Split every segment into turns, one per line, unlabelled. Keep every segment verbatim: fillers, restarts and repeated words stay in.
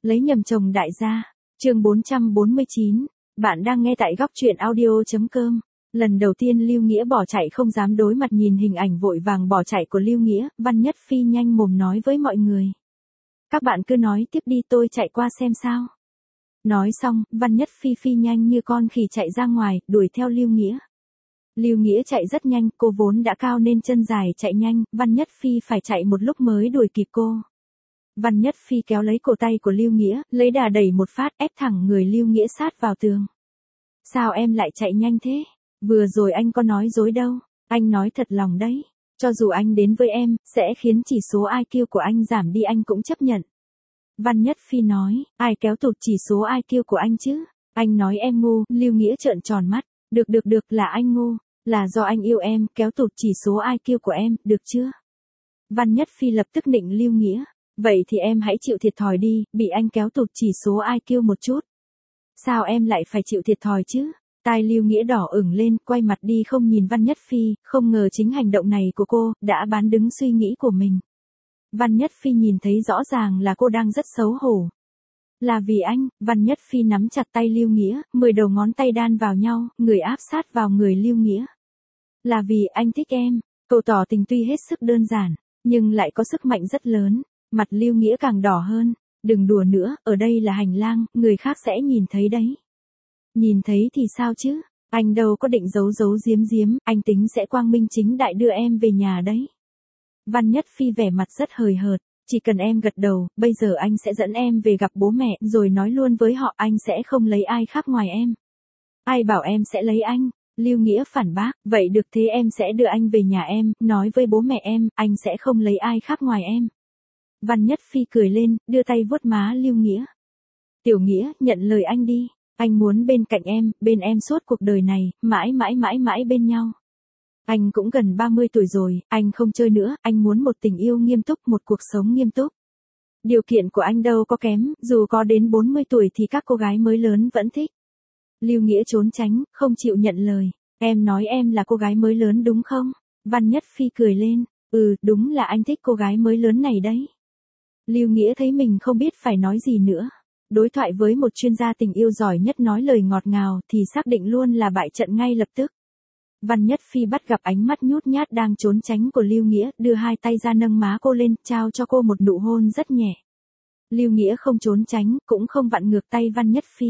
Lấy nhầm chồng đại gia. Chương bốn trăm bốn mươi chín. Bạn đang nghe tại góc truyện audio chấm com. Lần đầu tiên Lưu Nghĩa bỏ chạy không dám đối mặt nhìn hình ảnh vội vàng bỏ chạy của Lưu Nghĩa, Văn Nhất Phi nhanh mồm nói với mọi người. Các bạn cứ nói tiếp đi, tôi chạy qua xem sao. Nói xong, Văn Nhất Phi phi nhanh như con khỉ chạy ra ngoài, đuổi theo Lưu Nghĩa. Lưu Nghĩa chạy rất nhanh, cô vốn đã cao nên chân dài chạy nhanh, Văn Nhất Phi phải chạy một lúc mới đuổi kịp cô. Văn Nhất Phi kéo lấy cổ tay của Lưu Nghĩa, lấy đà đẩy một phát ép thẳng người Lưu Nghĩa sát vào tường. Sao em lại chạy nhanh thế? Vừa rồi anh có nói dối đâu, anh nói thật lòng đấy. Cho dù anh đến với em, sẽ khiến chỉ số i kiu của anh giảm đi anh cũng chấp nhận. Văn Nhất Phi nói, ai kéo tụt chỉ số i kiu của anh chứ? Anh nói em ngu, Lưu Nghĩa trợn tròn mắt. Được được được, là anh ngu, là do anh yêu em, kéo tụt chỉ số i kiu của em, được chưa? Văn Nhất Phi lập tức nịnh Lưu Nghĩa. Vậy thì em hãy chịu thiệt thòi đi, bị anh kéo tụt chỉ số i kiu một chút. Sao em lại phải chịu thiệt thòi chứ? Tai Lưu Nghĩa đỏ ửng lên, quay mặt đi không nhìn Văn Nhất Phi, không ngờ chính hành động này của cô, đã bán đứng suy nghĩ của mình. Văn Nhất Phi nhìn thấy rõ ràng là cô đang rất xấu hổ. Là vì anh, Văn Nhất Phi nắm chặt tay Lưu Nghĩa, mười đầu ngón tay đan vào nhau, người áp sát vào người Lưu Nghĩa. Là vì anh thích em, câu tỏ tình tuy hết sức đơn giản, nhưng lại có sức mạnh rất lớn. Mặt Lưu Nghĩa càng đỏ hơn, đừng đùa nữa, ở đây là hành lang, người khác sẽ nhìn thấy đấy. Nhìn thấy thì sao chứ, anh đâu có định giấu giấu giếm giếm, anh tính sẽ quang minh chính đại đưa em về nhà đấy. Văn Nhất Phi vẻ mặt rất hời hợt, chỉ cần em gật đầu, bây giờ anh sẽ dẫn em về gặp bố mẹ, rồi nói luôn với họ anh sẽ không lấy ai khác ngoài em. Ai bảo em sẽ lấy anh? Lưu Nghĩa phản bác, vậy được thế em sẽ đưa anh về nhà em, nói với bố mẹ em, anh sẽ không lấy ai khác ngoài em. Văn Nhất Phi cười lên, đưa tay vuốt má Lưu Nghĩa. Tiểu Nghĩa, nhận lời anh đi, anh muốn bên cạnh em, bên em suốt cuộc đời này, mãi mãi mãi mãi bên nhau. Anh cũng gần ba mươi tuổi rồi, anh không chơi nữa, anh muốn một tình yêu nghiêm túc, một cuộc sống nghiêm túc. Điều kiện của anh đâu có kém, dù có đến bốn mươi tuổi thì các cô gái mới lớn vẫn thích. Lưu Nghĩa trốn tránh, không chịu nhận lời. Em nói em là cô gái mới lớn đúng không? Văn Nhất Phi cười lên, ừ, đúng là anh thích cô gái mới lớn này đấy. Lưu Nghĩa thấy mình không biết phải nói gì nữa. Đối thoại với một chuyên gia tình yêu giỏi nhất nói lời ngọt ngào thì xác định luôn là bại trận ngay lập tức. Văn Nhất Phi bắt gặp ánh mắt nhút nhát đang trốn tránh của Lưu Nghĩa, đưa hai tay ra nâng má cô lên, trao cho cô một nụ hôn rất nhẹ. Lưu Nghĩa không trốn tránh, cũng không vặn ngược tay Văn Nhất Phi.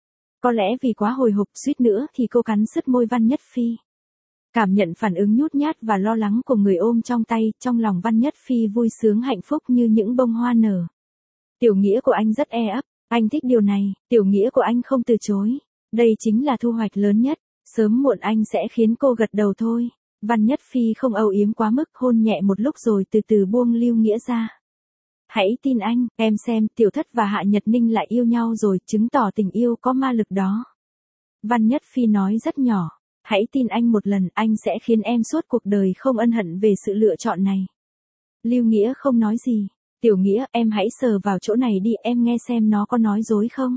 Có lẽ vì quá hồi hộp suýt nữa thì cô cắn sứt môi Văn Nhất Phi. Cảm nhận phản ứng nhút nhát và lo lắng của người ôm trong tay, trong lòng Văn Nhất Phi vui sướng hạnh phúc như những bông hoa nở. Tiểu Nghĩa của anh rất e ấp, anh thích điều này, tiểu Nghĩa của anh không từ chối. Đây chính là thu hoạch lớn nhất, sớm muộn anh sẽ khiến cô gật đầu thôi. Văn Nhất Phi không âu yếm quá mức, hôn nhẹ một lúc rồi từ từ buông Lưu Nghĩa ra. Hãy tin anh, em xem, Tiểu Thất và Hạ Nhật Ninh lại yêu nhau rồi, chứng tỏ tình yêu có ma lực đó. Văn Nhất Phi nói rất nhỏ. Hãy tin anh một lần, anh sẽ khiến em suốt cuộc đời không ân hận về sự lựa chọn này. Lưu Nghĩa không nói gì. Tiểu Nghĩa, em hãy sờ vào chỗ này đi, em nghe xem nó có nói dối không.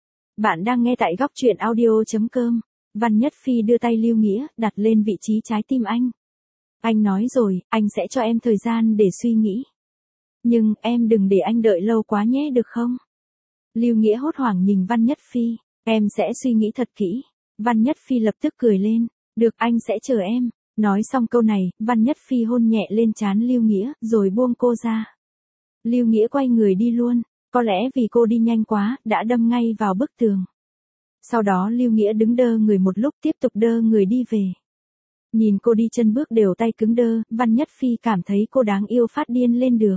Bạn đang nghe tại góc truyện audio chấm com. Văn Nhất Phi đưa tay Lưu Nghĩa, đặt lên vị trí trái tim anh. Anh nói rồi, anh sẽ cho em thời gian để suy nghĩ. Nhưng, em đừng để anh đợi lâu quá nhé được không? Lưu Nghĩa hốt hoảng nhìn Văn Nhất Phi. Em sẽ suy nghĩ thật kỹ. Văn Nhất Phi lập tức cười lên. Được, anh sẽ chờ em. Nói xong câu này, Văn Nhất Phi hôn nhẹ lên trán Lưu Nghĩa, rồi buông cô ra. Lưu Nghĩa quay người đi luôn. Có lẽ vì cô đi nhanh quá, đã đâm ngay vào bức tường. Sau đó Lưu Nghĩa đứng đơ người một lúc, tiếp tục đơ người đi về. Nhìn cô đi chân bước đều tay cứng đơ, Văn Nhất Phi cảm thấy cô đáng yêu phát điên lên được.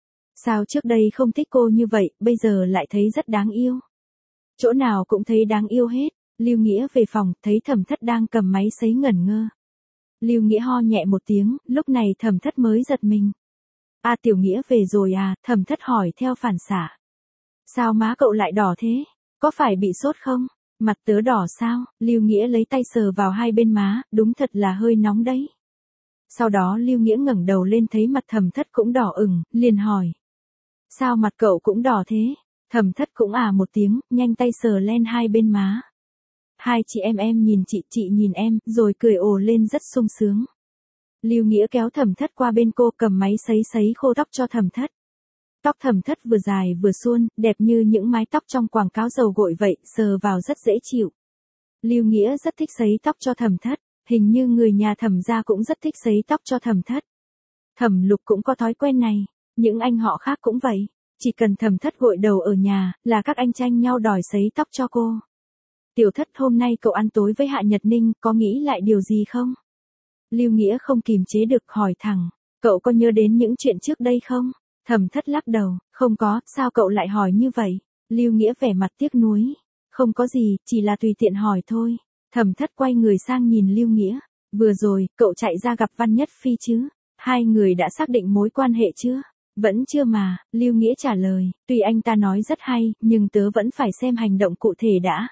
Sao trước đây không thích cô như vậy, bây giờ lại thấy rất đáng yêu. Chỗ nào cũng thấy đáng yêu hết. Lưu Nghĩa về phòng, thấy Thẩm Thất đang cầm máy sấy ngẩn ngơ. Lưu Nghĩa ho nhẹ một tiếng, lúc này Thẩm Thất mới giật mình. À, Tiểu Nghĩa về rồi à? Thẩm Thất hỏi theo phản xạ. Sao má cậu lại đỏ thế? Có phải bị sốt không? Mặt tớ đỏ sao? Lưu Nghĩa lấy tay sờ vào hai bên má, đúng thật là hơi nóng đấy. Sau đó Lưu Nghĩa ngẩng đầu lên thấy mặt Thẩm Thất cũng đỏ ửng, liền hỏi. Sao mặt cậu cũng đỏ thế? Thẩm Thất cũng à một tiếng, nhanh tay sờ lên hai bên má. Hai chị em em nhìn chị, chị nhìn em, rồi cười ồ lên rất sung sướng. Lưu Nghĩa kéo Thẩm Thất qua bên cô, cầm máy sấy sấy khô tóc cho Thẩm Thất. Tóc Thẩm Thất vừa dài vừa suôn, đẹp như những mái tóc trong quảng cáo dầu gội vậy, sờ vào rất dễ chịu. Lưu Nghĩa rất thích sấy tóc cho Thẩm Thất, hình như người nhà Thẩm gia cũng rất thích sấy tóc cho Thẩm Thất. Thẩm Lục cũng có thói quen này, những anh họ khác cũng vậy, chỉ cần Thẩm Thất gội đầu ở nhà, là các anh tranh nhau đòi sấy tóc cho cô. Tiểu Thất, hôm nay cậu ăn tối với Hạ Nhật Ninh, có nghĩ lại điều gì không? Lưu Nghĩa không kìm chế được hỏi thẳng, cậu có nhớ đến những chuyện trước đây không? Thẩm Thất lắc đầu, không có, sao cậu lại hỏi như vậy? Lưu Nghĩa vẻ mặt tiếc nuối, không có gì, chỉ là tùy tiện hỏi thôi. Thẩm Thất quay người sang nhìn Lưu Nghĩa, vừa rồi, cậu chạy ra gặp Văn Nhất Phi chứ? Hai người đã xác định mối quan hệ chưa? Vẫn chưa mà, Lưu Nghĩa trả lời, tuy anh ta nói rất hay, nhưng tớ vẫn phải xem hành động cụ thể đã.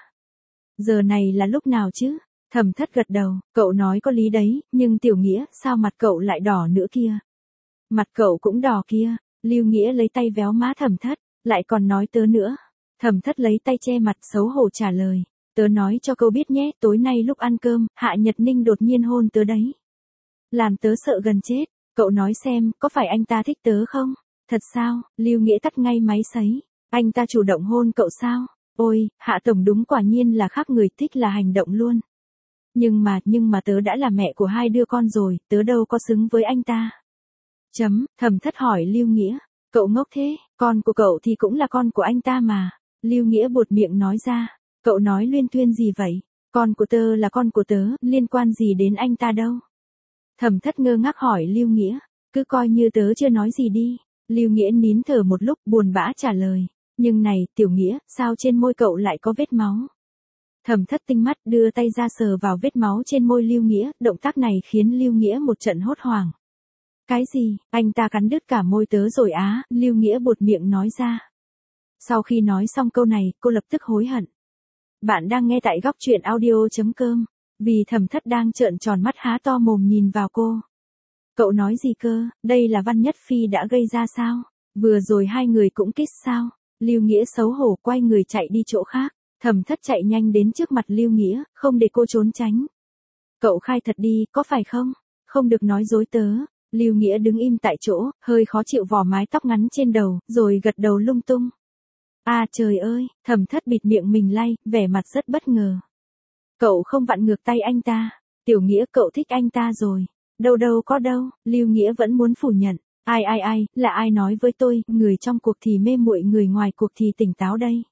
Giờ này là lúc nào chứ? Thẩm Thất gật đầu, cậu nói có lý đấy, nhưng Tiểu Nghĩa, sao mặt cậu lại đỏ nữa kia? Mặt cậu cũng đỏ kia. Lưu Nghĩa lấy tay véo má Thẩm Thất, lại còn nói tớ nữa. Thẩm Thất lấy tay che mặt xấu hổ trả lời, tớ nói cho cậu biết nhé, tối nay lúc ăn cơm, Hạ Nhật Ninh đột nhiên hôn tớ đấy. Làm tớ sợ gần chết, cậu nói xem, có phải anh ta thích tớ không? Thật sao? Lưu Nghĩa tắt ngay máy sấy, anh ta chủ động hôn cậu sao? Ôi, Hạ Tổng đúng quả nhiên là khác người, thích là hành động luôn. Nhưng mà, nhưng mà tớ đã là mẹ của hai đứa con rồi, tớ đâu có xứng với anh ta. Chấm, Thẩm Thất hỏi Lưu Nghĩa, cậu ngốc thế, con của cậu thì cũng là con của anh ta mà. Lưu Nghĩa buột miệng nói ra, cậu nói luyên thuyên gì vậy, con của tớ là con của tớ, liên quan gì đến anh ta đâu. Thẩm Thất ngơ ngác hỏi Lưu Nghĩa, cứ coi như tớ chưa nói gì đi. Lưu Nghĩa nín thở một lúc buồn bã trả lời, nhưng này, Tiểu Nghĩa, sao trên môi cậu lại có vết máu? Thẩm Thất tinh mắt đưa tay ra sờ vào vết máu trên môi Lưu Nghĩa, động tác này khiến Lưu Nghĩa một trận hốt hoảng. Cái gì, anh ta cắn đứt cả môi tớ rồi á, Lưu Nghĩa buột miệng nói ra. Sau khi nói xong câu này, cô lập tức hối hận. Bạn đang nghe tại góc truyện audio.com, vì Thẩm Thất đang trợn tròn mắt há to mồm nhìn vào cô. Cậu nói gì cơ, đây là Văn Nhất Phi đã gây ra sao? Vừa rồi hai người cũng kiss sao? Lưu Nghĩa xấu hổ quay người chạy đi chỗ khác. Thẩm Thất chạy nhanh đến trước mặt Lưu Nghĩa, không để cô trốn tránh. Cậu khai thật đi, có phải không? Không được nói dối tớ. Lưu Nghĩa đứng im tại chỗ, hơi khó chịu vò mái tóc ngắn trên đầu, rồi gật đầu lung tung. À trời ơi, Thẩm Thất bịt miệng mình lay, vẻ mặt rất bất ngờ. Cậu không vặn ngược tay anh ta. Tiểu Nghĩa, cậu thích anh ta rồi. Đâu đâu có đâu, Lưu Nghĩa vẫn muốn phủ nhận. Ai ai ai, là ai nói với tôi, người trong cuộc thì mê muội, người ngoài cuộc thì tỉnh táo đây.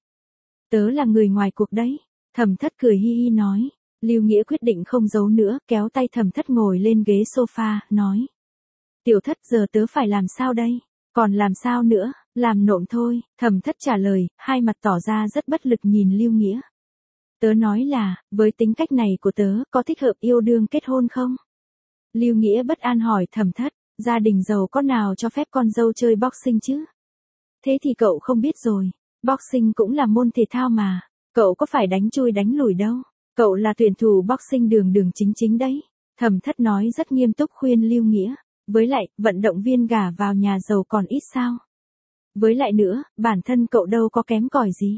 Tớ là người ngoài cuộc đấy. Thẩm Thất cười hi hi nói. Lưu Nghĩa quyết định không giấu nữa, kéo tay Thẩm Thất ngồi lên ghế sofa, nói. Tiểu Thất, giờ tớ phải làm sao đây? Còn làm sao nữa, làm nộm thôi. Thẩm Thất trả lời, hai mặt tỏ ra rất bất lực nhìn Lưu Nghĩa. Tớ nói là, với tính cách này của tớ, có thích hợp yêu đương kết hôn không? Lưu Nghĩa bất an hỏi Thẩm Thất, gia đình giàu có nào cho phép con dâu chơi boxing chứ? Thế thì cậu không biết rồi, boxing cũng là môn thể thao mà, cậu có phải đánh chui đánh lùi đâu, cậu là tuyển thủ boxing đường đường chính chính đấy. Thẩm Thất nói rất nghiêm túc khuyên Lưu Nghĩa, với lại, vận động viên gả vào nhà giàu còn ít sao? Với lại nữa, bản thân cậu đâu có kém cỏi gì.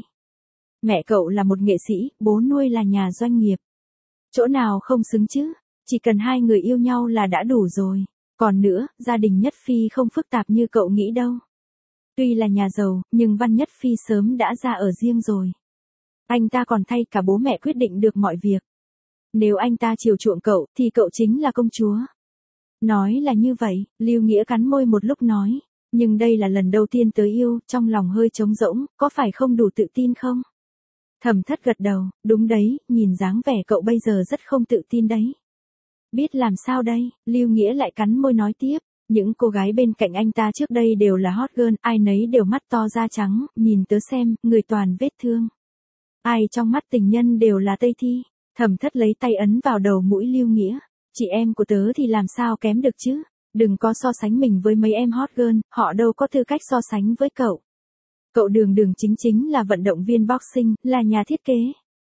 Mẹ cậu là một nghệ sĩ, bố nuôi là nhà doanh nghiệp. Chỗ nào không xứng chứ? Chỉ cần hai người yêu nhau là đã đủ rồi. Còn nữa, gia đình Nhất Phi không phức tạp như cậu nghĩ đâu. Tuy là nhà giàu, nhưng Văn Nhất Phi sớm đã ra ở riêng rồi. Anh ta còn thay cả bố mẹ quyết định được mọi việc. Nếu anh ta chiều chuộng cậu, thì cậu chính là công chúa. Nói là như vậy, Lưu Nghĩa cắn môi một lúc nói. Nhưng đây là lần đầu tiên tớ yêu, trong lòng hơi trống rỗng, có phải không đủ tự tin không? Thẩm Thất gật đầu, đúng đấy, nhìn dáng vẻ cậu bây giờ rất không tự tin đấy. Biết làm sao đây, Lưu Nghĩa lại cắn môi nói tiếp, những cô gái bên cạnh anh ta trước đây đều là hot girl, ai nấy đều mắt to da trắng, nhìn tớ xem, người toàn vết thương. Ai trong mắt tình nhân đều là Tây Thi. Thẩm Thất lấy tay ấn vào đầu mũi Lưu Nghĩa, chị em của tớ thì làm sao kém được chứ, đừng có so sánh mình với mấy em hot girl, họ đâu có tư cách so sánh với cậu. Cậu đường đường chính chính là vận động viên boxing, là nhà thiết kế,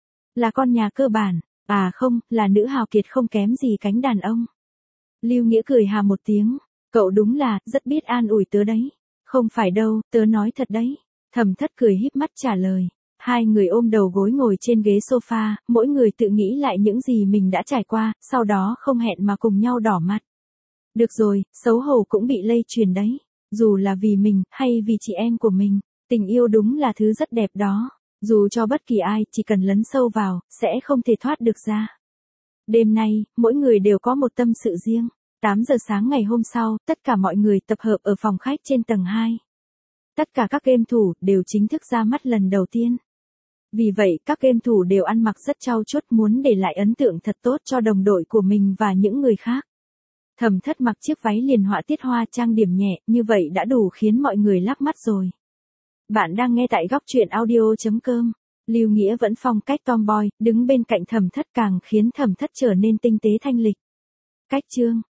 là con nhà cơ bản. À không, là nữ hào kiệt không kém gì cánh đàn ông. Lưu Nghĩa cười hà một tiếng, cậu đúng là, rất biết an ủi tớ đấy. Không phải đâu, tớ nói thật đấy. Thẩm Thất cười híp mắt trả lời. Hai người ôm đầu gối ngồi trên ghế sofa, mỗi người tự nghĩ lại những gì mình đã trải qua, sau đó không hẹn mà cùng nhau đỏ mặt. Được rồi, xấu hổ cũng bị lây truyền đấy. Dù là vì mình, hay vì chị em của mình, tình yêu đúng là thứ rất đẹp đó. Dù cho bất kỳ ai, chỉ cần lấn sâu vào, sẽ không thể thoát được ra. Đêm nay, mỗi người đều có một tâm sự riêng. tám giờ sáng ngày hôm sau, tất cả mọi người tập hợp ở phòng khách trên tầng hai. Tất cả các game thủ đều chính thức ra mắt lần đầu tiên. Vì vậy, các game thủ đều ăn mặc rất trau chuốt, muốn để lại ấn tượng thật tốt cho đồng đội của mình và những người khác. Thẩm Thất mặc chiếc váy liền họa tiết hoa trang điểm nhẹ, như vậy đã đủ khiến mọi người lắc mắt rồi. Bạn đang nghe tại góc truyện audio chấm com. Lưu Nghĩa vẫn phong cách tomboy, đứng bên cạnh Thẩm Thất càng khiến Thẩm Thất trở nên tinh tế thanh lịch. Cách chương,